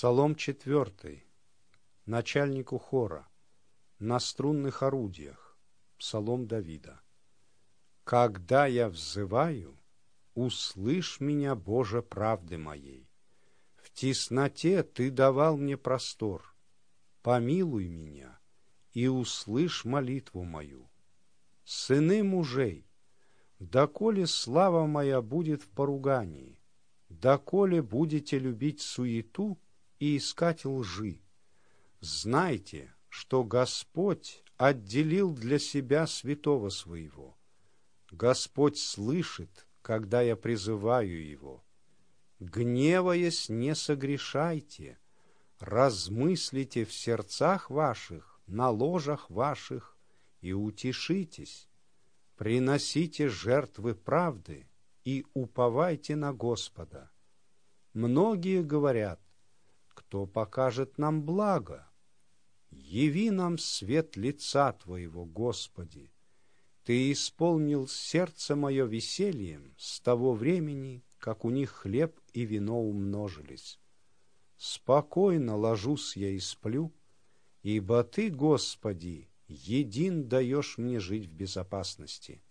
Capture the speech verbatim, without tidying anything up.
Псалом четвертый. Начальнику хора. На струнных орудиях. Псалом Давида. Когда я взываю, услышь меня, Боже, правды моей. В тесноте Ты давал мне простор. Помилуй меня и услышь молитву мою. Сыны мужей, доколе слава моя будет в поругании, доколе будете любить суету и искать лжи. Знайте, что Господь отделил для себя святого своего. Господь слышит, когда я призываю Его. Гневаясь, не согрешайте, размыслите в сердцах ваших, на ложах ваших, и утешитесь. Приносите жертвы правды и уповайте на Господа. Многие говорят: кто покажет нам благо? Яви нам свет лица Твоего, Господи. Ты исполнил сердце мое весельем с того времени, как у них хлеб и вино умножились. Спокойно ложусь я и сплю, ибо Ты, Господи, един даешь мне жить в безопасности.